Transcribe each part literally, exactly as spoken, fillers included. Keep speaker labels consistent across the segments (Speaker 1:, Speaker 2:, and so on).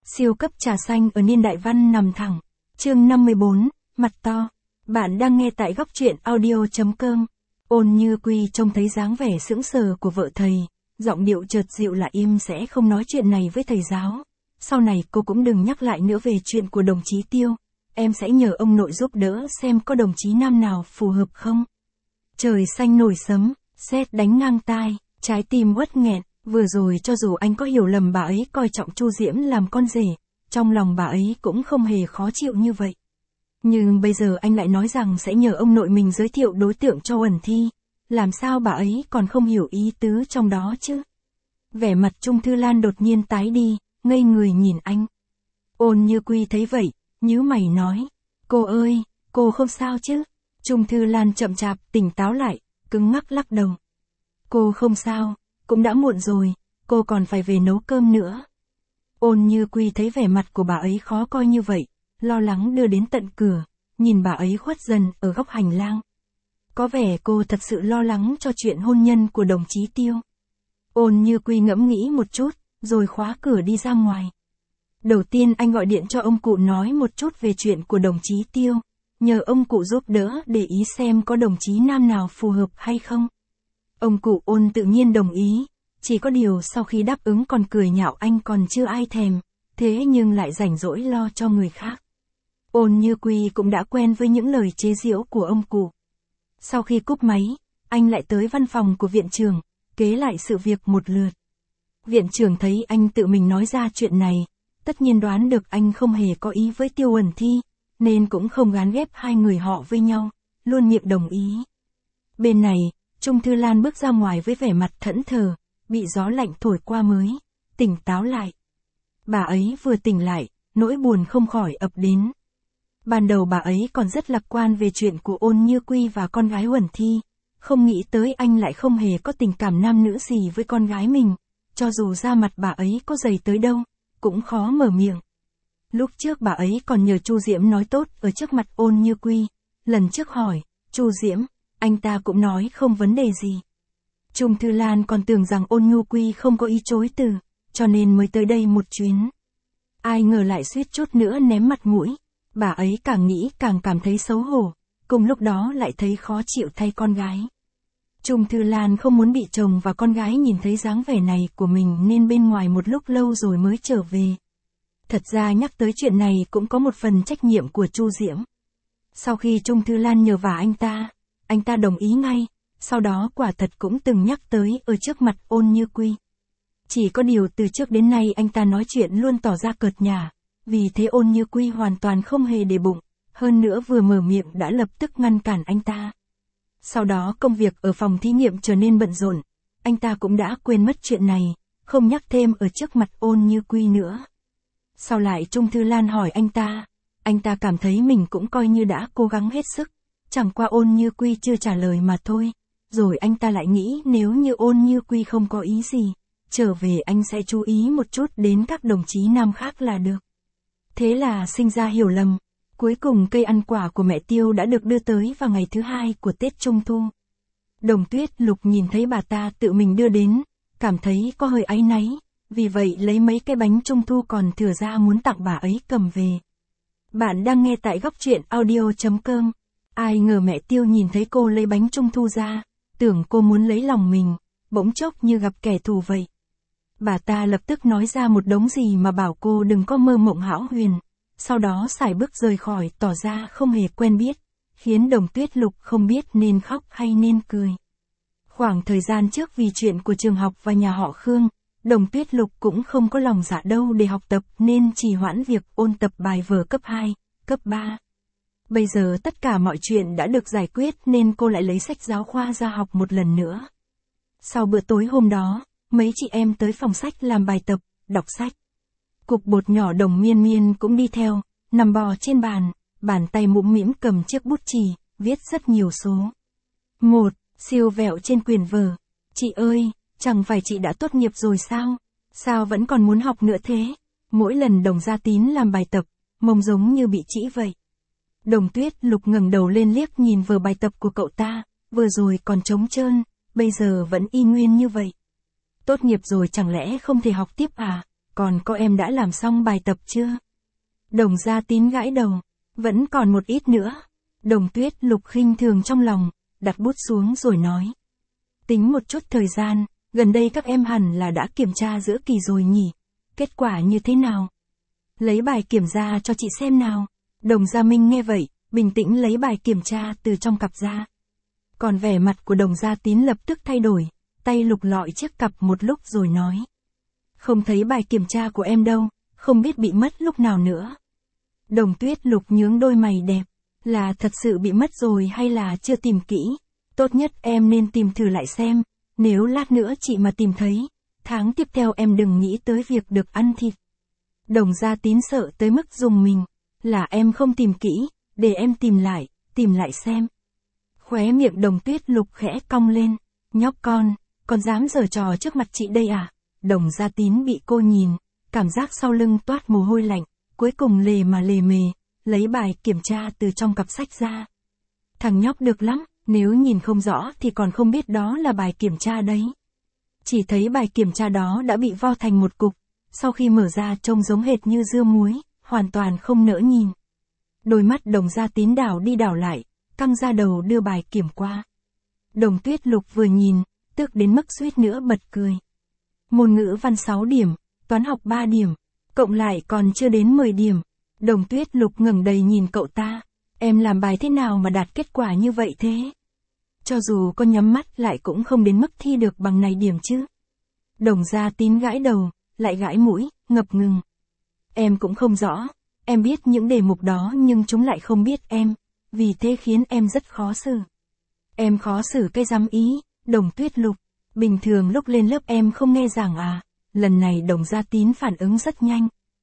Speaker 1: Siêu cấp trà xanh ở niên đại văn nằm thẳng. Chương năm mươi bốn, mặt to. Bạn đang nghe tại góc truyện audio.com. Ôn Như Quy trông thấy dáng vẻ sững sờ của vợ thầy, giọng điệu chợt dịu lại im sẽ không nói chuyện này với thầy giáo. Sau này cô cũng đừng nhắc lại nữa về chuyện của đồng chí Tiêu. Em sẽ nhờ ông nội giúp đỡ xem có đồng chí nam nào phù hợp không. Trời xanh nổi sấm, sét đánh ngang tai, trái tim uất nghẹn. Vừa rồi cho dù anh có hiểu lầm bà ấy coi trọng Chu Diễm làm con rể, trong lòng bà ấy cũng không hề khó chịu như vậy. Nhưng bây giờ anh lại nói rằng sẽ nhờ ông nội mình giới thiệu đối tượng cho Uẩn Thi, làm sao bà ấy còn không hiểu ý tứ trong đó chứ? Vẻ mặt Trung Thư Lan đột nhiên tái đi, ngây người nhìn anh. Ôn Như Quy thấy vậy, nhíu mày nói, cô ơi, cô không sao chứ? Trung Thư Lan chậm chạp tỉnh táo lại, cứng ngắc lắc đầu. Cô không sao. Cũng đã muộn rồi, cô còn phải về nấu cơm nữa. Ôn Như Quy thấy vẻ mặt của bà ấy khó coi như vậy, lo lắng đưa đến tận cửa, nhìn bà ấy khuất dần ở góc hành lang. Có vẻ cô thật sự lo lắng cho chuyện hôn nhân của đồng chí Tiêu. Ôn Như Quy ngẫm nghĩ một chút, rồi khóa cửa đi ra ngoài. Đầu tiên anh gọi điện cho ông cụ nói một chút về chuyện của đồng chí Tiêu, nhờ ông cụ giúp đỡ để ý xem có đồng chí nam nào phù hợp hay không. Ông cụ Ôn tự nhiên đồng ý, chỉ có điều sau khi đáp ứng còn cười nhạo anh còn chưa ai thèm, thế nhưng lại rảnh rỗi lo cho người khác. Ôn Như Quy cũng đã quen với những lời chế giễu của ông cụ. Sau khi cúp máy, anh lại tới văn phòng của viện trưởng, kể lại sự việc một lượt. Viện trưởng thấy anh tự mình nói ra chuyện này, tất nhiên đoán được anh không hề có ý với Tiêu Uẩn Thi, nên cũng không gán ghép hai người họ với nhau, luôn miệng đồng ý. Bên này, Trung Thư Lan bước ra ngoài với vẻ mặt thẫn thờ, bị gió lạnh thổi qua mới tỉnh táo lại. Bà ấy vừa tỉnh lại, nỗi buồn không khỏi ập đến. Ban đầu bà ấy còn rất lạc quan về chuyện của Ôn Như Quy và con gái Uẩn Thi, không nghĩ tới anh lại không hề có tình cảm nam nữ gì với con gái mình, cho dù da mặt bà ấy có dày tới đâu, cũng khó mở miệng. Lúc trước bà ấy còn nhờ Chu Diễm nói tốt ở trước mặt Ôn Như Quy, lần trước hỏi, Chu Diễm, anh ta cũng nói không vấn đề gì. Trung Thư Lan còn tưởng rằng Ôn Như Quy không có ý chối từ, cho nên mới tới đây một chuyến. Ai ngờ lại suýt chút nữa ném mặt mũi, bà ấy càng nghĩ càng cảm thấy xấu hổ, cùng lúc đó lại thấy khó chịu thay con gái. Trung Thư Lan không muốn bị chồng và con gái nhìn thấy dáng vẻ này của mình nên bên ngoài một lúc lâu rồi mới trở về. Thật ra nhắc tới chuyện này cũng có một phần trách nhiệm của Chu Diễm. Sau khi Trung Thư Lan nhờ vả anh ta, anh ta đồng ý ngay, sau đó quả thật cũng từng nhắc tới ở trước mặt Ôn Như Quy. Chỉ có điều từ trước đến nay anh ta nói chuyện luôn tỏ ra cợt nhả, vì thế Ôn Như Quy hoàn toàn không hề để bụng, hơn nữa vừa mở miệng đã lập tức ngăn cản anh ta. Sau đó công việc ở phòng thí nghiệm trở nên bận rộn, anh ta cũng đã quên mất chuyện này, không nhắc thêm ở trước mặt Ôn Như Quy nữa. Sau lại Trung Thư Lan hỏi anh ta, anh ta cảm thấy mình cũng coi như đã cố gắng hết sức, chẳng qua Ôn Như Quy chưa trả lời mà thôi, rồi anh ta lại nghĩ nếu như Ôn Như Quy không có ý gì, trở về anh sẽ chú ý một chút đến các đồng chí nam khác là được. Thế là sinh ra hiểu lầm, cuối cùng cây ăn quả của mẹ Tiêu đã được đưa tới vào ngày thứ hai của Tết Trung Thu. Đồng Tuyết Lục nhìn thấy bà ta tự mình đưa đến, cảm thấy có hơi áy náy, vì vậy lấy mấy cái bánh Trung Thu còn thừa ra muốn tặng bà ấy cầm về. Bạn đang nghe tại góc truyện audio.com. Ai ngờ mẹ Tiêu nhìn thấy cô lấy bánh Trung Thu ra, tưởng cô muốn lấy lòng mình, bỗng chốc như gặp kẻ thù vậy. Bà ta lập tức nói ra một đống gì mà bảo cô đừng có mơ mộng hão huyền, sau đó sải bước rời khỏi tỏ ra không hề quen biết, khiến Đồng Tuyết Lục không biết nên khóc hay nên cười. Khoảng thời gian trước vì chuyện của trường học và nhà họ Khương, Đồng Tuyết Lục cũng không có lòng dạ đâu để học tập nên trì hoãn việc ôn tập bài vở cấp hai, cấp ba. Bây giờ tất cả mọi chuyện đã được giải quyết nên cô lại lấy sách giáo khoa ra học một lần nữa. Sau bữa tối hôm đó, mấy chị em tới phòng sách làm bài tập, đọc sách. Cục bột nhỏ Đồng Miên Miên cũng đi theo, nằm bò trên bàn, bàn tay mũm mĩm cầm chiếc bút chì, viết rất nhiều số. Một, siêu vẹo trên quyển vở. Chị ơi, chẳng phải chị đã tốt nghiệp rồi sao? Sao vẫn còn muốn học nữa thế? Mỗi lần Đồng Gia Tín làm bài tập, mông giống như bị trĩ vậy. Đồng Tuyết Lục ngẩng đầu lên liếc nhìn vở bài tập của cậu ta, vừa rồi còn trống trơn, bây giờ vẫn y nguyên như vậy. Tốt nghiệp rồi chẳng lẽ không thể học tiếp à? Còn có em đã làm xong bài tập chưa? Đồng Gia Tín gãi đầu. Vẫn còn một ít nữa. Đồng Tuyết Lục khinh thường trong lòng, đặt bút xuống rồi nói. Tính một chút thời gian, gần đây các em hẳn là đã kiểm tra giữa kỳ rồi nhỉ? Kết quả như thế nào? Lấy bài kiểm ra cho chị xem nào. Đồng Gia Minh nghe vậy, bình tĩnh lấy bài kiểm tra từ trong cặp ra. Còn vẻ mặt của Đồng Gia Tín lập tức thay đổi, tay lục lọi chiếc cặp một lúc rồi nói. Không thấy bài kiểm tra của em đâu, không biết bị mất lúc nào nữa. Đồng Tuyết Lục nhướng đôi mày đẹp, là thật sự bị mất rồi hay là chưa tìm kỹ? Tốt nhất em nên tìm thử lại xem, nếu lát nữa chị mà tìm thấy, tháng tiếp theo em đừng nghĩ tới việc được ăn thịt. Đồng Gia Tín sợ tới mức rùng mình, là em không tìm kỹ, để em tìm lại, tìm lại xem. Khóe miệng Đồng Tuyết Lục khẽ cong lên, nhóc con, con dám giở trò trước mặt chị đây à? Đồng Gia Tín bị cô nhìn, cảm giác sau lưng toát mồ hôi lạnh, cuối cùng lề mà lề mề, lấy bài kiểm tra từ trong cặp sách ra. Thằng nhóc được lắm, nếu nhìn không rõ thì còn không biết đó là bài kiểm tra đấy. Chỉ thấy bài kiểm tra đó đã bị vo thành một cục, sau khi mở ra trông giống hệt như dưa muối, hoàn toàn không nỡ nhìn. Đôi mắt Đồng Gia Tín đảo đi đảo lại, căng ra đầu đưa bài kiểm qua. Đồng Tuyết Lục vừa nhìn, tức đến mức suýt nữa bật cười. Môn ngữ văn sáu điểm, toán học ba điểm, cộng lại còn chưa đến mười điểm. Đồng Tuyết Lục ngẩng đầy nhìn cậu ta, em làm bài thế nào mà đạt kết quả như vậy thế? Cho dù con nhắm mắt lại cũng không đến mức thi được bằng này điểm chứ. Đồng Gia Tín gãi đầu, lại gãi mũi, ngập ngừng. Em cũng không rõ, em biết những đề mục đó nhưng chúng lại không biết em, vì thế khiến em rất khó xử. Em khó xử cái dám ý, Đồng Tuyết Lục, bình thường lúc lên lớp em không nghe giảng à? Lần này Đồng Gia Tín phản ứng rất nhanh.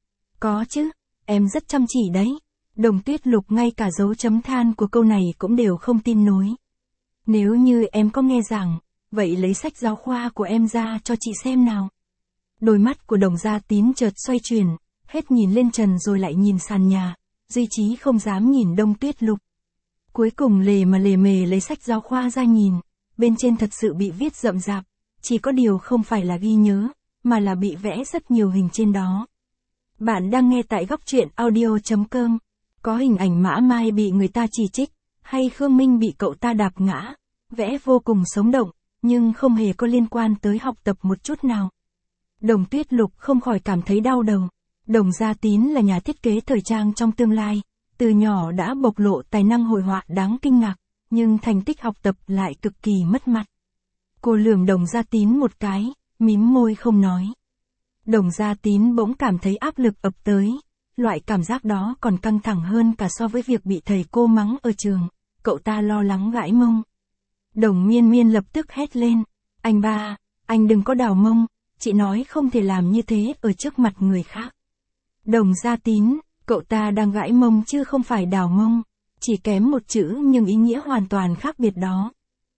Speaker 1: Có chứ, em rất chăm chỉ đấy. Đồng Tuyết Lục ngay cả dấu chấm than của câu này cũng đều không tin nổi. Nếu như em có nghe giảng, vậy lấy sách giáo khoa của em ra cho chị xem nào. Đôi mắt của Đồng Gia Tín chợt xoay chuyển, hết nhìn lên trần rồi lại nhìn sàn nhà, duy chí không dám nhìn Đồng Tuyết Lục. Cuối cùng lề mà lề mề lấy sách giáo khoa ra nhìn, bên trên thật sự bị viết rậm rạp, chỉ có điều không phải là ghi nhớ, mà là bị vẽ rất nhiều hình trên đó. Bạn đang nghe tại góc truyện audio chấm com. Có hình ảnh Mã Mai bị người ta chỉ trích, hay Khương Minh bị cậu ta đạp ngã, vẽ vô cùng sống động, nhưng không hề có liên quan tới học tập một chút nào. Đồng Tuyết Lục không khỏi cảm thấy đau đầu. Đồng Gia Tín là nhà thiết kế thời trang trong tương lai, từ nhỏ đã bộc lộ tài năng hội họa đáng kinh ngạc, nhưng thành tích học tập lại cực kỳ mất mặt. Cô lườm Đồng Gia Tín một cái, mím môi không nói. Đồng Gia Tín bỗng cảm thấy áp lực ập tới, loại cảm giác đó còn căng thẳng hơn cả so với việc bị thầy cô mắng ở trường, cậu ta lo lắng gãi mông. Đồng Miên Miên lập tức hét lên, anh ba, anh đừng có đào mông, chị nói không thể làm như thế ở trước mặt người khác. Đồng Gia Tín, cậu ta đang gãi mông chứ không phải đào mông, chỉ kém một chữ nhưng ý nghĩa hoàn toàn khác biệt đó.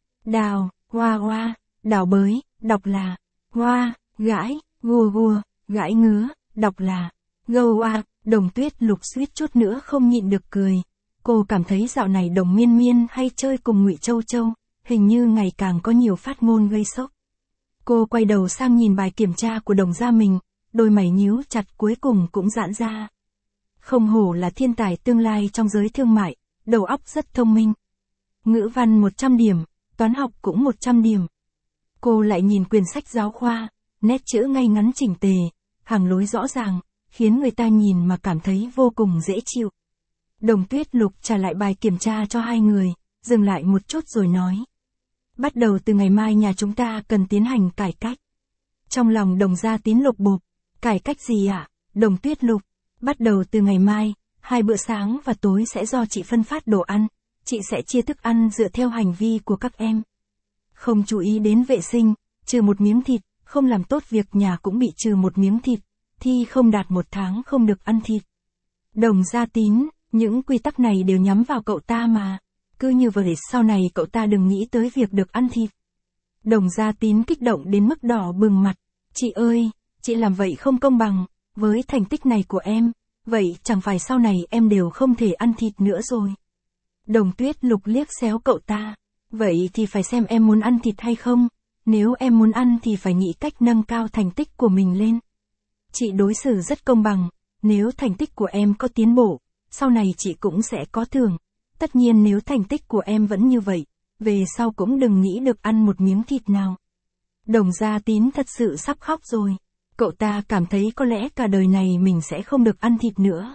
Speaker 1: Đào, hoa hoa, đào bới, đọc là, hoa, gãi, gua gua, gãi ngứa, đọc là, gâu a. Đồng Tuyết Lục suýt chút nữa không nhịn được cười. Cô cảm thấy dạo này Đồng Miên Miên hay chơi cùng Ngụy Châu Châu, hình như ngày càng có nhiều phát ngôn gây sốc. Cô quay đầu sang nhìn bài kiểm tra của Đồng Gia mình, đôi mày nhíu chặt cuối cùng cũng giãn ra. Không hổ là thiên tài tương lai trong giới thương mại, đầu óc rất thông minh. Ngữ văn một trăm điểm, toán học cũng một trăm điểm. Cô lại nhìn quyển sách giáo khoa, nét chữ ngay ngắn chỉnh tề, hàng lối rõ ràng, khiến người ta nhìn mà cảm thấy vô cùng dễ chịu. Đồng Tuyết Lục trả lại bài kiểm tra cho hai người, dừng lại một chút rồi nói. Bắt đầu từ ngày mai nhà chúng ta cần tiến hành cải cách. Trong lòng Đồng Gia Tín lục bộp, cải cách gì ạ? Đồng Tuyết Lục, bắt đầu từ ngày mai, hai bữa sáng và tối sẽ do chị phân phát đồ ăn, chị sẽ chia thức ăn dựa theo hành vi của các em. Không chú ý đến vệ sinh, trừ một miếng thịt, không làm tốt việc nhà cũng bị trừ một miếng thịt, thi không đạt một tháng không được ăn thịt. Đồng Gia Tín, những quy tắc này đều nhắm vào cậu ta mà, cứ như vậy sau này cậu ta đừng nghĩ tới việc được ăn thịt. Đồng Gia Tín kích động đến mức đỏ bừng mặt, chị ơi, chị làm vậy không công bằng, với thành tích này của em, vậy chẳng phải sau này em đều không thể ăn thịt nữa rồi. Đồng Tuyết Lục liếc xéo cậu ta, vậy thì phải xem em muốn ăn thịt hay không, nếu em muốn ăn thì phải nghĩ cách nâng cao thành tích của mình lên. Chị đối xử rất công bằng, nếu thành tích của em có tiến bộ, sau này chị cũng sẽ có thưởng. Tất nhiên nếu thành tích của em vẫn như vậy, về sau cũng đừng nghĩ được ăn một miếng thịt nào. Đồng Gia Tín thật sự sắp khóc rồi. Cậu ta cảm thấy có lẽ cả đời này mình sẽ không được ăn thịt nữa.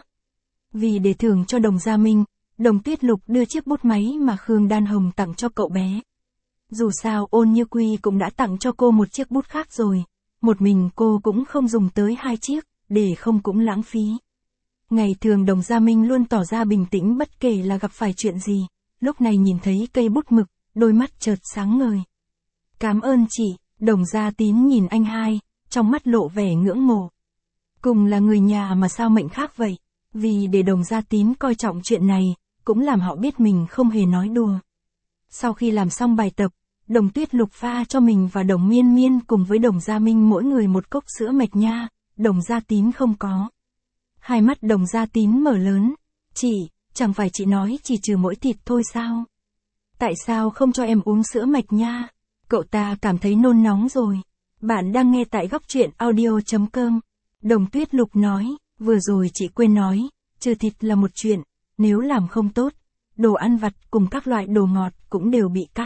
Speaker 1: Vì để thưởng cho Đồng Gia Minh, Đồng Tuyết Lục đưa chiếc bút máy mà Khương Đan Hồng tặng cho cậu bé. Dù sao Ôn Như Quy cũng đã tặng cho cô một chiếc bút khác rồi. Một mình cô cũng không dùng tới hai chiếc, để không cũng lãng phí. Ngày thường Đồng Gia Minh luôn tỏ ra bình tĩnh bất kể là gặp phải chuyện gì. Lúc này nhìn thấy cây bút mực, đôi mắt chợt sáng ngời. Cảm ơn chị, Đồng Gia Tín nhìn anh hai, trong mắt lộ vẻ ngưỡng mộ. Cùng là người nhà mà sao mệnh khác vậy? Vì để Đồng Gia Tín coi trọng chuyện này, cũng làm họ biết mình không hề nói đùa. Sau khi làm xong bài tập, Đồng Tuyết Lục pha cho mình và Đồng Miên Miên cùng với Đồng Gia Minh mỗi người một cốc sữa mạch nha, Đồng Gia Tín không có. Hai mắt Đồng Gia Tín mở lớn. Chị, chẳng phải chị nói chỉ trừ mỗi thịt thôi sao? Tại sao không cho em uống sữa mạch nha? Cậu ta cảm thấy nôn nóng rồi. Bạn đang nghe tại góc truyện audio.com. Đồng Tuyết Lục nói, vừa rồi chị quên nói, trừ thịt là một chuyện, nếu làm không tốt, đồ ăn vặt cùng các loại đồ ngọt cũng đều bị cắt.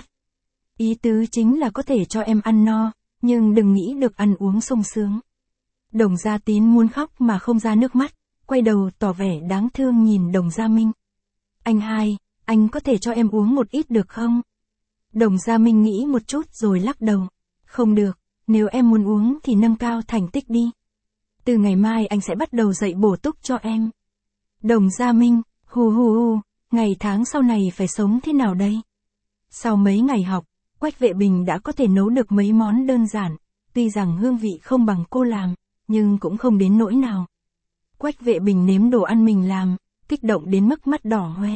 Speaker 1: Ý tứ chính là có thể cho em ăn no, nhưng đừng nghĩ được ăn uống sung sướng. Đồng Gia Tín muốn khóc mà không ra nước mắt, quay đầu tỏ vẻ đáng thương nhìn Đồng Gia Minh. Anh hai, anh có thể cho em uống một ít được không? Đồng Gia Minh nghĩ một chút rồi lắc đầu. Không được, nếu em muốn uống thì nâng cao thành tích đi. Từ ngày mai anh sẽ bắt đầu dạy bổ túc cho em. Đồng Gia Minh, hù hù hù, ngày tháng sau này phải sống thế nào đây? Sau mấy ngày học, Quách Vệ Bình đã có thể nấu được mấy món đơn giản, tuy rằng hương vị không bằng cô làm, nhưng cũng không đến nỗi nào. Quách Vệ Bình nếm đồ ăn mình làm, kích động đến mức mắt đỏ hoe.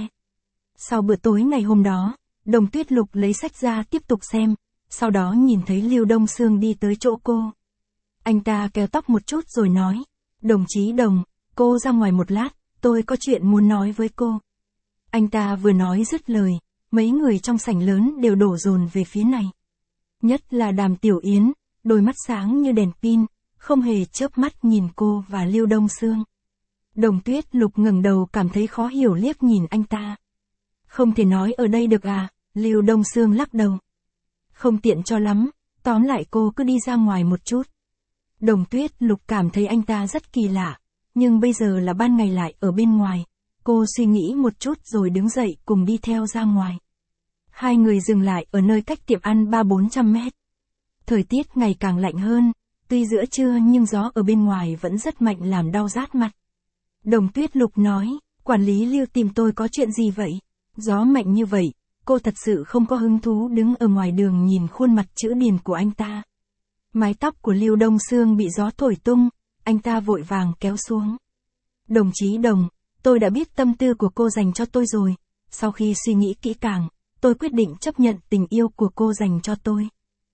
Speaker 1: Sau bữa tối ngày hôm đó, Đồng Tuyết Lục lấy sách ra tiếp tục xem, sau đó nhìn thấy Lưu Đông Sương đi tới chỗ cô. Anh ta kéo tóc một chút rồi nói, đồng chí Đồng, cô ra ngoài một lát, tôi có chuyện muốn nói với cô. Anh ta vừa nói dứt lời, mấy người trong sảnh lớn đều đổ dồn về phía này. Nhất là Đàm Tiểu Yến, đôi mắt sáng như đèn pin, không hề chớp mắt nhìn cô và Lưu Đông Sương. Đồng Tuyết Lục ngẩng đầu cảm thấy khó hiểu liếc nhìn anh ta. Không thể nói ở đây được à, Lưu Đông Sương lắc đầu. Không tiện cho lắm, tóm lại cô cứ đi ra ngoài một chút. Đồng Tuyết Lục cảm thấy anh ta rất kỳ lạ, nhưng bây giờ là ban ngày lại ở bên ngoài. Cô suy nghĩ một chút rồi đứng dậy cùng đi theo ra ngoài. Hai người dừng lại ở nơi cách tiệm ăn ba bốn trăm mét. Thời tiết ngày càng lạnh hơn, tuy giữa trưa nhưng gió ở bên ngoài vẫn rất mạnh làm đau rát mặt. Đồng Tuyết Lục nói, quản lý Lưu tìm tôi có chuyện gì vậy? Gió mạnh như vậy, cô thật sự không có hứng thú đứng ở ngoài đường nhìn khuôn mặt chữ điền của anh ta. Mái tóc của Lưu Đông Sương bị gió thổi tung, anh ta vội vàng kéo xuống. Đồng chí Đồng, tôi đã biết tâm tư của cô dành cho tôi rồi, sau khi suy nghĩ kỹ càng, tôi quyết định chấp nhận tình yêu của cô dành cho tôi.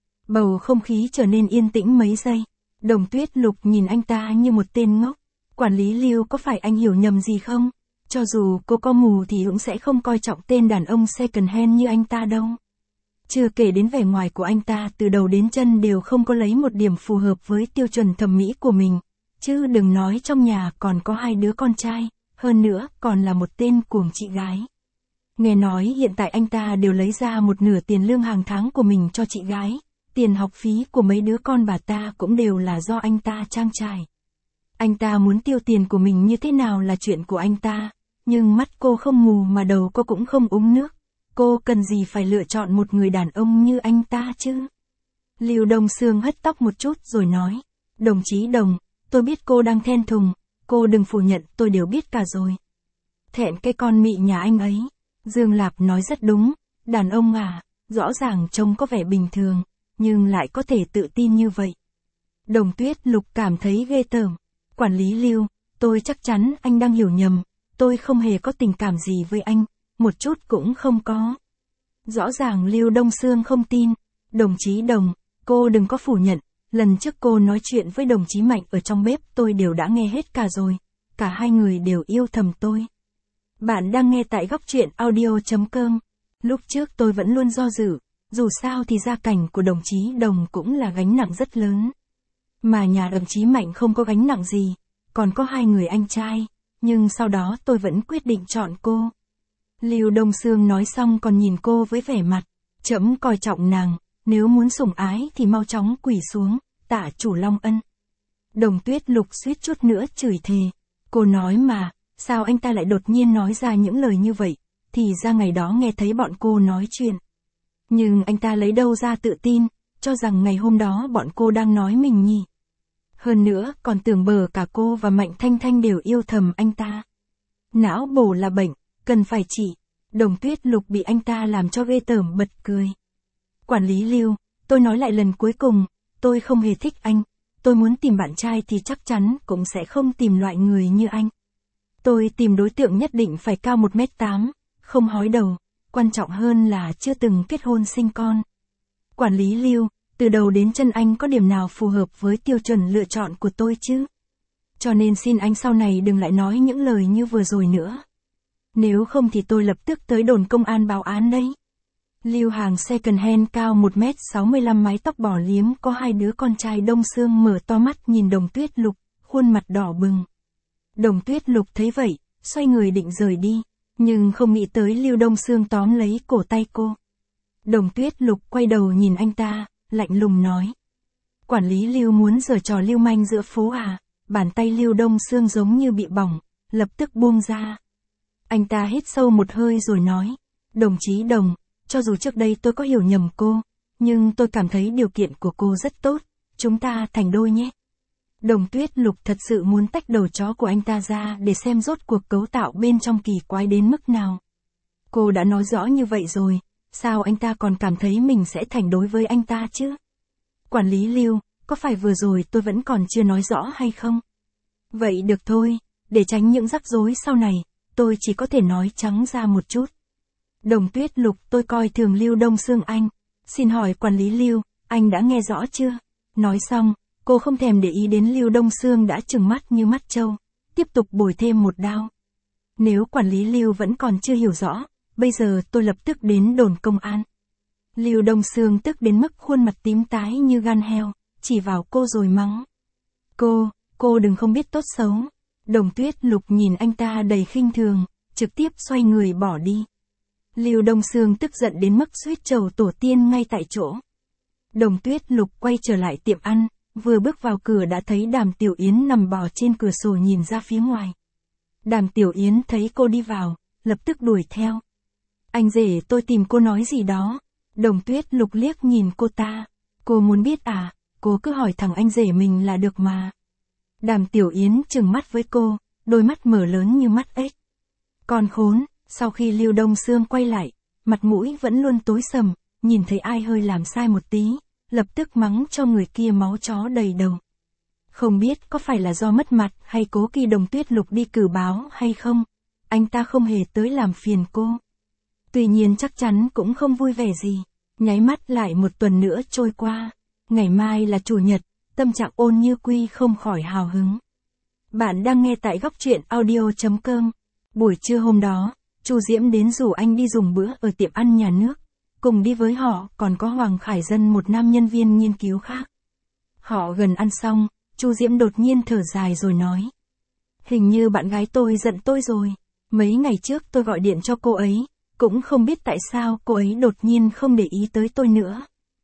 Speaker 1: Bầu không khí trở nên yên tĩnh mấy giây, Đồng Tuyết Lục nhìn anh ta như một tên ngốc. Quản lý Lưu có phải anh hiểu nhầm gì không? Cho dù cô có mù thì cũng sẽ không coi trọng tên đàn ông second hand như anh ta đâu. Chưa kể đến vẻ ngoài của anh ta từ đầu đến chân đều không có lấy một điểm phù hợp với tiêu chuẩn thẩm mỹ của mình. Chứ đừng nói trong nhà còn có hai đứa con trai, hơn nữa còn là một tên cuồng chị gái. Nghe nói hiện tại anh ta đều lấy ra một nửa tiền lương hàng tháng của mình cho chị gái. Tiền học phí của mấy đứa con bà ta cũng đều là do anh ta trang trải. Anh ta muốn tiêu tiền của mình như thế nào là chuyện của anh ta, nhưng mắt cô không mù mà đầu cô cũng không uống nước. Cô cần gì phải lựa chọn một người đàn ông như anh ta chứ? Lưu Đông Sương hất tóc một chút rồi nói, đồng chí Đồng, tôi biết cô đang thẹn thùng, cô đừng phủ nhận tôi đều biết cả rồi. Thẹn cái con mị nhà anh ấy, Dương Lạp nói rất đúng, đàn ông à, rõ ràng trông có vẻ bình thường, nhưng lại có thể tự tin như vậy. Đồng Tuyết Lục cảm thấy ghê tởm. Quản lý Lưu, tôi chắc chắn anh đang hiểu nhầm, tôi không hề có tình cảm gì với anh, một chút cũng không có. Rõ ràng Lưu Đông Sương không tin, đồng chí Đồng, cô đừng có phủ nhận, lần trước cô nói chuyện với đồng chí Mạnh ở trong bếp tôi đều đã nghe hết cả rồi, cả hai người đều yêu thầm tôi. Bạn đang nghe tại góc truyện audio.com, lúc trước tôi vẫn luôn do dự, dù sao thì gia cảnh của đồng chí Đồng cũng là gánh nặng rất lớn. Mà nhà đồng chí Mạnh không có gánh nặng gì, còn có hai người anh trai, nhưng sau đó tôi vẫn quyết định chọn cô. Lưu Đông Sương nói xong còn nhìn cô với vẻ mặt, trẫm coi trọng nàng, nếu muốn sủng ái thì mau chóng quỳ xuống, tạ chủ Long ân. Đồng Tuyết Lục suýt chút nữa chửi thề. Cô nói mà, sao anh ta lại đột nhiên nói ra những lời như vậy, thì ra ngày đó nghe thấy bọn cô nói chuyện. Nhưng anh ta lấy đâu ra tự tin, cho rằng ngày hôm đó bọn cô đang nói mình nhỉ. Hơn nữa, còn tưởng bờ cả cô và Mạnh Thanh Thanh đều yêu thầm anh ta. Não bổ là bệnh, cần phải trị. Đồng Tuyết Lục bị anh ta làm cho ghê tởm bật cười. Quản lý Lưu, tôi nói lại lần cuối cùng, tôi không hề thích anh. Tôi muốn tìm bạn trai thì chắc chắn cũng sẽ không tìm loại người như anh. Tôi tìm đối tượng nhất định phải cao một mét tám, không hói đầu, quan trọng hơn là chưa từng kết hôn sinh con. Quản lý Lưu, từ đầu đến chân anh có điểm nào phù hợp với tiêu chuẩn lựa chọn của tôi chứ? Cho nên xin anh sau này đừng lại nói những lời như vừa rồi nữa. Nếu không thì tôi lập tức tới đồn công an báo án đấy. Lưu Hàng second hand cao một mét sáu mươi lăm, mái tóc bỏ liếm, có hai đứa con trai Đông Sương mở to mắt nhìn Đồng Tuyết Lục, khuôn mặt đỏ bừng. Đồng Tuyết Lục thấy vậy, xoay người định rời đi, nhưng không nghĩ tới Lưu Đông Sương tóm lấy cổ tay cô. Đồng Tuyết Lục quay đầu nhìn anh ta, lạnh lùng nói. Quản lý Lưu muốn giở trò lưu manh giữa phố à? Bàn tay Lưu Đông Sương giống như bị bỏng, lập tức buông ra. Anh ta hít sâu một hơi rồi nói. Đồng chí Đồng, cho dù trước đây tôi có hiểu nhầm cô, nhưng tôi cảm thấy điều kiện của cô rất tốt, chúng ta thành đôi nhé. Đồng Tuyết Lục thật sự muốn tách đầu chó của anh ta ra để xem rốt cuộc cấu tạo bên trong kỳ quái đến mức nào. Cô đã nói rõ như vậy rồi, sao anh ta còn cảm thấy mình sẽ thành đối với anh ta chứ? Quản lý Lưu, có phải vừa rồi tôi vẫn còn chưa nói rõ hay không? Vậy được thôi, để tránh những rắc rối sau này, tôi chỉ có thể nói trắng ra một chút. Đồng Tuyết Lục, tôi coi thường Lưu Đông Sương anh. Xin hỏi quản lý Lưu, anh đã nghe rõ chưa? Nói xong, cô không thèm để ý đến Lưu Đông Sương đã trừng mắt như mắt trâu, tiếp tục bồi thêm một đao. Nếu quản lý Lưu vẫn còn chưa hiểu rõ, bây giờ tôi lập tức đến đồn công an. Lưu Đông Sương tức đến mức khuôn mặt tím tái như gan heo, chỉ vào cô rồi mắng. Cô, cô đừng không biết tốt xấu. Đồng Tuyết Lục nhìn anh ta đầy khinh thường, trực tiếp xoay người bỏ đi. Lưu Đông Sương tức giận đến mức suýt trầu tổ tiên ngay tại chỗ. Đồng Tuyết Lục quay trở lại tiệm ăn, vừa bước vào cửa đã thấy Đàm Tiểu Yến nằm bò trên cửa sổ nhìn ra phía ngoài. Đàm Tiểu Yến thấy cô đi vào, lập tức đuổi theo. Anh rể, tôi tìm cô nói gì đó. Đồng Tuyết Lục liếc nhìn cô ta. Cô muốn biết à, cô cứ hỏi thẳng anh rể mình là được mà. Đàm Tiểu Yến trừng mắt với cô, đôi mắt mở lớn như mắt ếch. Con khốn. Sau khi Lưu Đông Sương quay lại, mặt mũi vẫn luôn tối sầm, nhìn thấy ai hơi làm sai một tí, lập tức mắng cho người kia máu chó đầy đầu. Không biết có phải là do mất mặt hay cố Kỳ Đồng Tuyết Lục đi cử báo hay không, anh ta không hề tới làm phiền cô. Tuy nhiên chắc chắn cũng không vui vẻ gì, nháy mắt lại một tuần nữa trôi qua, ngày mai là chủ nhật, tâm trạng Ôn Như Quy không khỏi hào hứng. Bạn đang nghe tại góc truyện audio chấm com. Buổi trưa hôm đó, Chu Diễm đến rủ anh đi dùng bữa ở tiệm ăn nhà nước, cùng đi với họ còn có Hoàng Khải Dân, một nam nhân viên nghiên cứu khác. Họ gần ăn xong, Chu Diễm đột nhiên thở dài rồi nói. Hình như bạn gái tôi giận tôi rồi, mấy ngày trước tôi gọi điện cho cô ấy, cũng không biết tại sao cô ấy đột nhiên không để ý tới tôi nữa.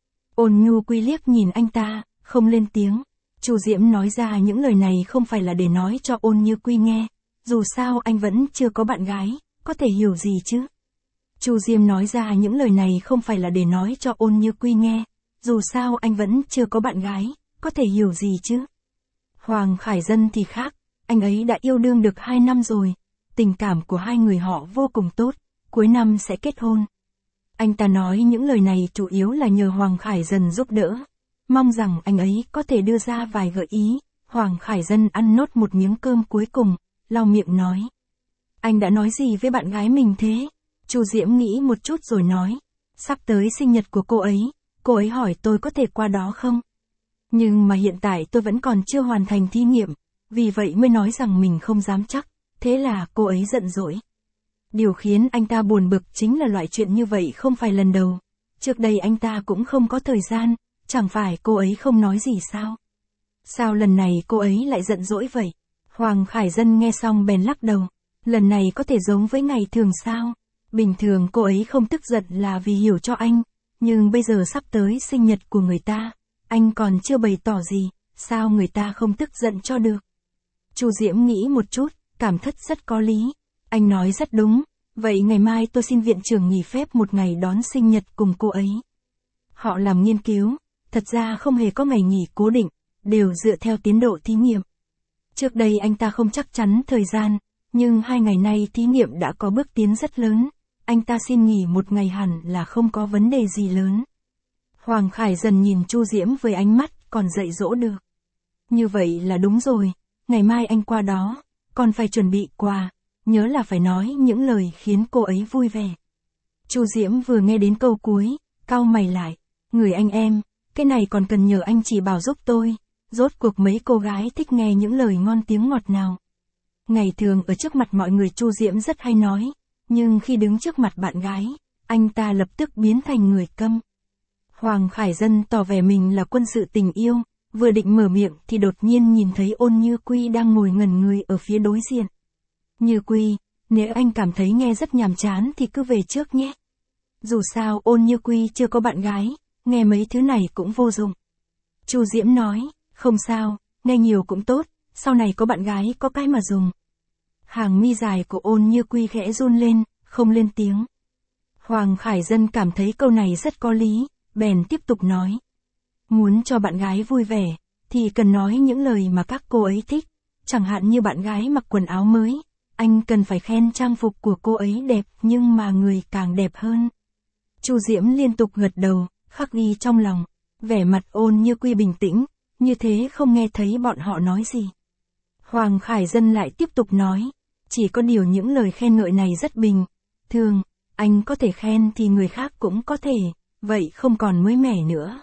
Speaker 1: Ôn Nhu Quy liếc nhìn anh ta, không lên tiếng. Chu Diễm nói ra những lời này không phải là để nói cho Ôn Như Quy nghe, dù sao anh vẫn chưa có bạn gái, có thể hiểu gì chứ. Chu Diễm nói ra những lời này không phải là để nói cho Ôn Như Quy nghe, dù sao anh vẫn chưa có bạn gái, có thể hiểu gì chứ. Hoàng Khải Dân thì khác, anh ấy đã yêu đương được hai năm rồi, tình cảm của hai người họ vô cùng tốt, cuối năm sẽ kết hôn. Anh ta nói những lời này chủ yếu là nhờ Hoàng Khải Dân giúp đỡ, mong rằng anh ấy có thể đưa ra vài gợi ý. Hoàng Khải Dân ăn nốt một miếng cơm cuối cùng, lau miệng nói. Anh đã nói gì với bạn gái mình thế? Chu Diễm nghĩ một chút rồi nói. Sắp tới sinh nhật của cô ấy, cô ấy hỏi tôi có thể qua đó không? Nhưng mà hiện tại tôi vẫn còn chưa hoàn thành thí nghiệm, vì vậy mới nói rằng mình không dám chắc, thế là cô ấy giận dỗi. Điều khiến anh ta buồn bực chính là loại chuyện như vậy không phải lần đầu. Trước đây anh ta cũng không có thời gian, chẳng phải cô ấy không nói gì sao? Sao lần này cô ấy lại giận dỗi vậy? Hoàng Khải Dân nghe xong bèn lắc đầu. Lần này có thể giống với ngày thường sao? Bình thường cô ấy không tức giận là vì hiểu cho anh, nhưng bây giờ sắp tới sinh nhật của người ta, anh còn chưa bày tỏ gì, sao người ta không tức giận cho được? Chu Diễm nghĩ một chút, cảm thất rất có lý. Anh nói rất đúng, vậy ngày mai tôi xin viện trưởng nghỉ phép một ngày đón sinh nhật cùng cô ấy. Họ làm nghiên cứu, thật ra không hề có ngày nghỉ cố định, đều dựa theo tiến độ thí nghiệm. Trước đây anh ta không chắc chắn thời gian, nhưng hai ngày nay thí nghiệm đã có bước tiến rất lớn, anh ta xin nghỉ một ngày hẳn là không có vấn đề gì lớn. Hoàng Khải dần nhìn Chu Diễm với ánh mắt còn dạy dỗ được. Như vậy là đúng rồi, ngày mai anh qua đó, còn phải chuẩn bị quà, nhớ là phải nói những lời khiến cô ấy vui vẻ. Chu Diễm vừa nghe đến câu cuối, cau mày lại, người anh em, cái này còn cần nhờ anh chỉ bảo giúp tôi, rốt cuộc mấy cô gái thích nghe những lời ngon tiếng ngọt nào. Ngày thường ở trước mặt mọi người Chu Diễm rất hay nói, nhưng khi đứng trước mặt bạn gái, anh ta lập tức biến thành người câm. Hoàng Khải Dân tỏ vẻ mình là quân sự tình yêu, vừa định mở miệng thì đột nhiên nhìn thấy Ôn Như Quy đang ngồi ngẩn người ở phía đối diện. Như Quy, nếu anh cảm thấy nghe rất nhàm chán thì cứ về trước nhé. Dù sao Ôn Như Quy chưa có bạn gái, nghe mấy thứ này cũng vô dụng. Chu Diễm nói, không sao, nghe nhiều cũng tốt, sau này có bạn gái có cái mà dùng. Hàng mi dài của Ôn Như Quy khẽ run lên, không lên tiếng. Hoàng Khải Dân cảm thấy câu này rất có lý, bèn tiếp tục nói. Muốn cho bạn gái vui vẻ, thì cần nói những lời mà các cô ấy thích, chẳng hạn như bạn gái mặc quần áo mới, anh cần phải khen trang phục của cô ấy đẹp nhưng mà người càng đẹp hơn. Chu Diễm liên tục gật đầu, khắc ghi trong lòng, vẻ mặt Ôn Như Quy bình tĩnh, như thế không nghe thấy bọn họ nói gì. Hoàng Khải Dân lại tiếp tục nói, chỉ có điều những lời khen ngợi này rất bình thường, anh có thể khen thì người khác cũng có thể, vậy không còn mới mẻ nữa.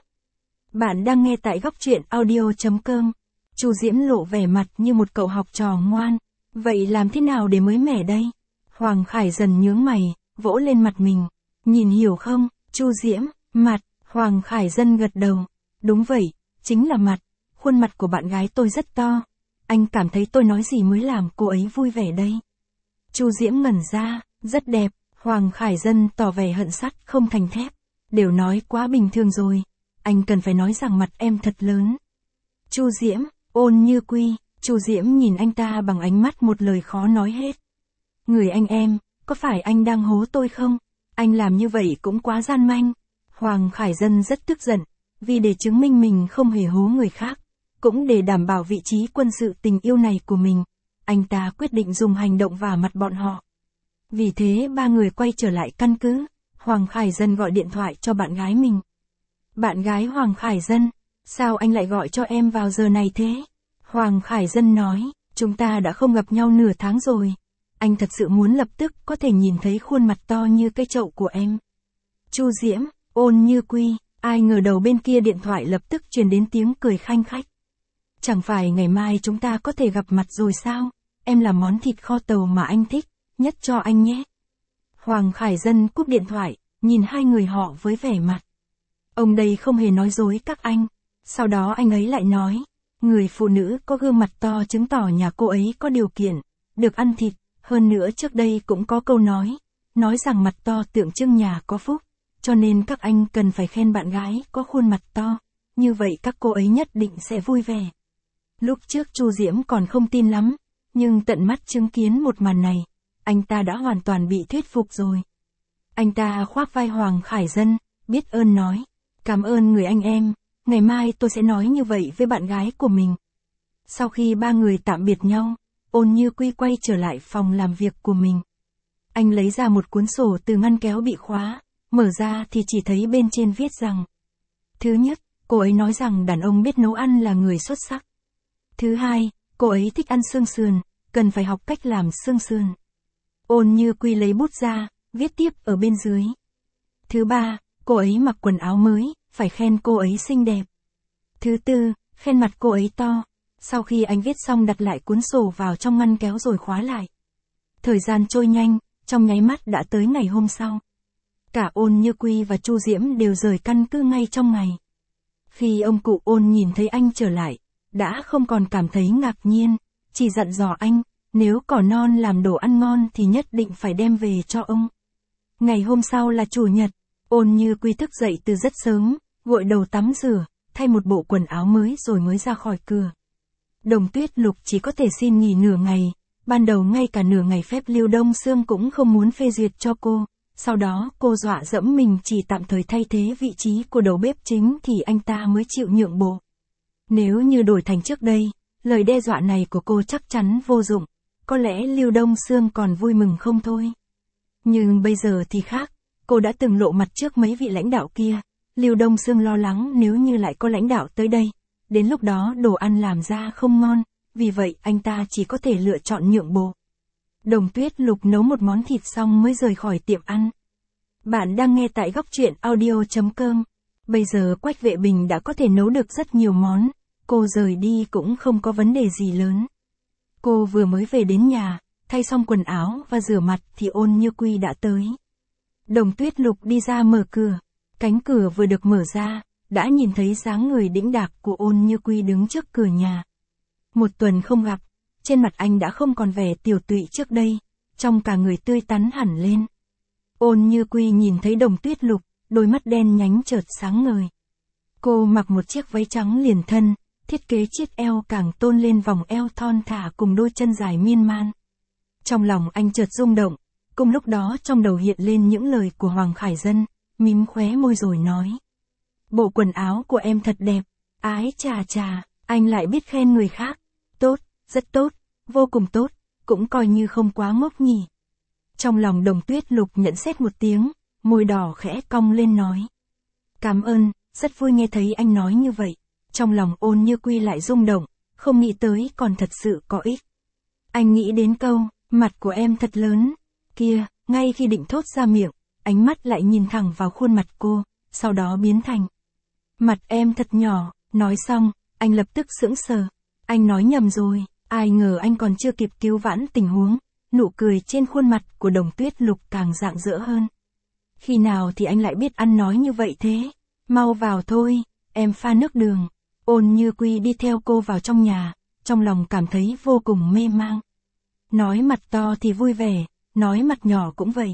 Speaker 1: Bạn đang nghe tại góc truyện audio chấm com. Chu Diễm lộ vẻ mặt như một cậu học trò ngoan, vậy làm thế nào để mới mẻ đây? Hoàng Khải Dần nhướng mày, vỗ lên mặt mình, nhìn hiểu không? Chu Diễm, mặt, Hoàng Khải Dân gật đầu, đúng vậy, chính là mặt, khuôn mặt của bạn gái tôi rất to. Anh cảm thấy tôi nói gì mới làm cô ấy vui vẻ đây? Chu Diễm ngẩn ra, rất đẹp, Hoàng Khải Dân tỏ vẻ hận sắt không thành thép, đều nói quá bình thường rồi, anh cần phải nói rằng mặt em thật lớn. Chu Diễm, Ôn Như Quy, Chu Diễm nhìn anh ta bằng ánh mắt một lời khó nói hết. Người anh em, có phải anh đang hố tôi không? Anh làm như vậy cũng quá gian manh. Hoàng Khải Dân rất tức giận, vì để chứng minh mình không hề hố người khác, cũng để đảm bảo vị trí quân sự tình yêu này của mình, anh ta quyết định dùng hành động vả mặt bọn họ. Vì thế ba người quay trở lại căn cứ, Hoàng Khải Dân gọi điện thoại cho bạn gái mình. Bạn gái Hoàng Khải Dân, sao anh lại gọi cho em vào giờ này thế? Hoàng Khải Dân nói, chúng ta đã không gặp nhau nửa tháng rồi. Anh thật sự muốn lập tức có thể nhìn thấy khuôn mặt to như cái chậu của em. Chu Diễm, Ôn Như Quy, ai ngờ đầu bên kia điện thoại lập tức truyền đến tiếng cười khanh khách. Chẳng phải ngày mai chúng ta có thể gặp mặt rồi sao? Em làm món thịt kho tàu mà anh thích, nhất cho anh nhé. Hoàng Khải Dân cúp điện thoại, nhìn hai người họ với vẻ mặt. Ông đây không hề nói dối các anh. Sau đó anh ấy lại nói, người phụ nữ có gương mặt to chứng tỏ nhà cô ấy có điều kiện, được ăn thịt, hơn nữa trước đây cũng có câu nói, nói rằng mặt to tượng trưng nhà có phúc, cho nên các anh cần phải khen bạn gái có khuôn mặt to, như vậy các cô ấy nhất định sẽ vui vẻ. Lúc trước Chu Diễm còn không tin lắm, nhưng tận mắt chứng kiến một màn này, anh ta đã hoàn toàn bị thuyết phục rồi. Anh ta khoác vai Hoàng Khải Dân, biết ơn nói, cảm ơn người anh em, ngày mai tôi sẽ nói như vậy với bạn gái của mình. Sau khi ba người tạm biệt nhau, Ôn Như Quy quay trở lại phòng làm việc của mình. Anh lấy ra một cuốn sổ từ ngăn kéo bị khóa, mở ra thì chỉ thấy bên trên viết rằng. Thứ nhất, cô ấy nói rằng đàn ông biết nấu ăn là người xuất sắc. Thứ hai, cô ấy thích ăn xương sườn, cần phải học cách làm xương sườn. Ôn Như Quy lấy bút ra, viết tiếp ở bên dưới. Thứ ba, cô ấy mặc quần áo mới, phải khen cô ấy xinh đẹp. Thứ tư, khen mặt cô ấy to. Sau khi anh viết xong đặt lại cuốn sổ vào trong ngăn kéo rồi khóa lại. Thời gian trôi nhanh, trong nháy mắt đã tới ngày hôm sau. Cả Ôn Như Quy và Chu Diễm đều rời căn cứ ngay trong ngày. Khi ông cụ Ôn nhìn thấy anh trở lại, đã không còn cảm thấy ngạc nhiên, chỉ dặn dò anh, nếu cỏ non làm đồ ăn ngon thì nhất định phải đem về cho ông. Ngày hôm sau là chủ nhật, Ôn Như Quy thức dậy từ rất sớm, gội đầu tắm rửa, thay một bộ quần áo mới rồi mới ra khỏi cửa. Đồng Tuyết Lục chỉ có thể xin nghỉ nửa ngày, ban đầu ngay cả nửa ngày phép Lưu Đông Sương cũng không muốn phê duyệt cho cô, sau đó cô dọa dẫm mình chỉ tạm thời thay thế vị trí của đầu bếp chính thì anh ta mới chịu nhượng bộ. Nếu như đổi thành trước đây, lời đe dọa này của cô chắc chắn vô dụng, có lẽ Lưu Đông Sương còn vui mừng không thôi. Nhưng bây giờ thì khác, cô đã từng lộ mặt trước mấy vị lãnh đạo kia, Lưu Đông Sương lo lắng nếu như lại có lãnh đạo tới đây, đến lúc đó đồ ăn làm ra không ngon, vì vậy anh ta chỉ có thể lựa chọn nhượng bộ. Đồng Tuyết Lục nấu một món thịt xong mới rời khỏi tiệm ăn. Bạn đang nghe tại góc truyện audio chấm com. Bây giờ Quách Vệ Bình đã có thể nấu được rất nhiều món, cô rời đi cũng không có vấn đề gì lớn. Cô vừa mới về đến nhà, thay xong quần áo và rửa mặt thì Ôn Như Quy đã tới. Đồng Tuyết Lục đi ra mở cửa, cánh cửa vừa được mở ra, đã nhìn thấy dáng người đĩnh đạc của Ôn Như Quy đứng trước cửa nhà. Một tuần không gặp, trên mặt anh đã không còn vẻ tiểu tụy trước đây, trông cả người tươi tắn hẳn lên. Ôn Như Quy nhìn thấy Đồng Tuyết Lục, đôi mắt đen nhánh chợt sáng ngời. Cô mặc một chiếc váy trắng liền thân, thiết kế chiếc eo càng tôn lên vòng eo thon thả cùng đôi chân dài miên man. Trong lòng anh chợt rung động, cùng lúc đó trong đầu hiện lên những lời của Hoàng Khải Dân, mím khóe môi rồi nói. Bộ quần áo của em thật đẹp, ái chà chà, anh lại biết khen người khác. Tốt, rất tốt, vô cùng tốt, cũng coi như không quá ngốc nhỉ. Trong lòng Đồng Tuyết Lục nhận xét một tiếng, môi đỏ khẽ cong lên nói. Cảm ơn, rất vui nghe thấy anh nói như vậy. Trong lòng Ôn Như Quy lại rung động, không nghĩ tới còn thật sự có ích. Anh nghĩ đến câu, mặt của em thật lớn, kia, ngay khi định thốt ra miệng, ánh mắt lại nhìn thẳng vào khuôn mặt cô, sau đó biến thành. Mặt em thật nhỏ, nói xong, anh lập tức sững sờ. Anh nói nhầm rồi, ai ngờ anh còn chưa kịp cứu vãn tình huống, nụ cười trên khuôn mặt của Đồng Tuyết Lục càng rạng rỡ hơn. Khi nào thì anh lại biết ăn nói như vậy thế? Mau vào thôi, em pha nước đường. Ôn Như Quy đi theo cô vào trong nhà, trong lòng cảm thấy vô cùng mê mang. Nói mặt to thì vui vẻ, nói mặt nhỏ cũng vậy.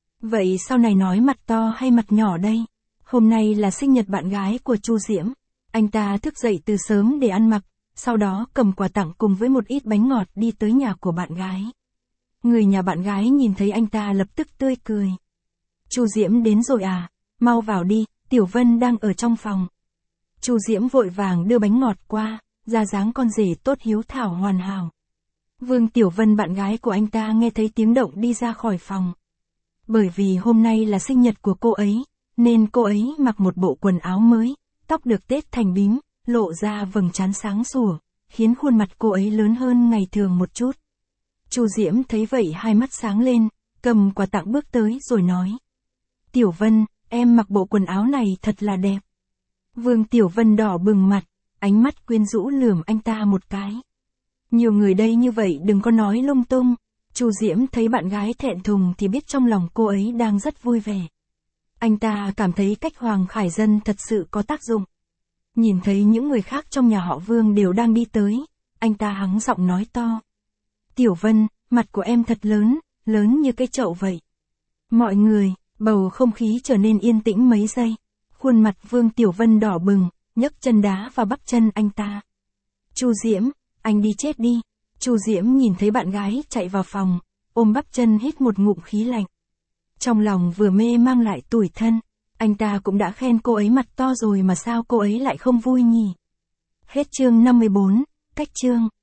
Speaker 1: Vậy sau này nói mặt to hay mặt nhỏ đây? Hôm nay là sinh nhật bạn gái của Chu Diễm. Anh ta thức dậy từ sớm để ăn mặc, sau đó cầm quà tặng cùng với một ít bánh ngọt đi tới nhà của bạn gái. Người nhà bạn gái nhìn thấy anh ta lập tức tươi cười. Chu Diễm đến rồi à? Mau vào đi, Tiểu Vân đang ở trong phòng. Chu Diễm vội vàng đưa bánh ngọt qua, ra dáng con rể tốt hiếu thảo hoàn hảo. Vương Tiểu Vân bạn gái của anh ta nghe thấy tiếng động đi ra khỏi phòng. Bởi vì hôm nay là sinh nhật của cô ấy, nên cô ấy mặc một bộ quần áo mới, tóc được tết thành bím, lộ ra vầng trán sáng sủa, khiến khuôn mặt cô ấy lớn hơn ngày thường một chút. Chu Diễm thấy vậy hai mắt sáng lên, cầm quà tặng bước tới rồi nói. Tiểu Vân, em mặc bộ quần áo này thật là đẹp. Vương Tiểu Vân đỏ bừng mặt, ánh mắt quyến rũ lườm anh ta một cái. Nhiều người đây như vậy đừng có nói lung tung. Chu Diễm thấy bạn gái thẹn thùng thì biết trong lòng cô ấy đang rất vui vẻ. Anh ta cảm thấy cách Hoàng Khải Dân thật sự có tác dụng. Nhìn thấy những người khác trong nhà họ Vương đều đang đi tới, anh ta hắng giọng nói to. Tiểu Vân, mặt của em thật lớn, lớn như cái chậu vậy. Mọi người, bầu không khí trở nên yên tĩnh mấy giây. Khuôn mặt Vương Tiểu Vân đỏ bừng, nhấc chân đá vào bắp chân anh ta. Chu Diễm, anh đi chết đi. Chu Diễm nhìn thấy bạn gái chạy vào phòng, ôm bắp chân hít một ngụm khí lạnh. Trong lòng vừa mê mang lại tủi thân, anh ta cũng đã khen cô ấy mặt to rồi mà sao cô ấy lại không vui nhỉ? Hết chương năm mươi bốn, cách chương.